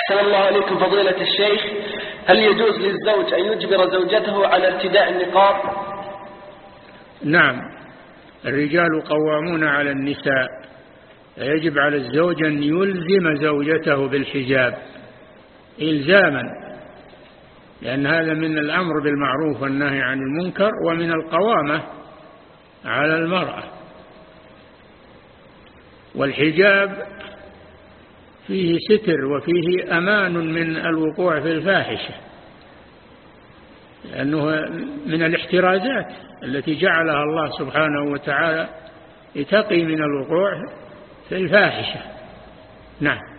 أحسن الله عليكم فضيلة الشيخ، هل يجوز للزوج أن يجبر زوجته على ارتداء النقاب؟ نعم، الرجال قوامون على النساء، يجب على الزوج أن يلزم زوجته بالحجاب إلزاما، لأن هذا من الأمر بالمعروف والنهي عن المنكر ومن القوامة على المرأة. والحجاب فيه ستر وفيه أمان من الوقوع في الفاحشة، لأنه من الاحترازات التي جعلها الله سبحانه وتعالى لتقي من الوقوع في الفاحشة. نعم.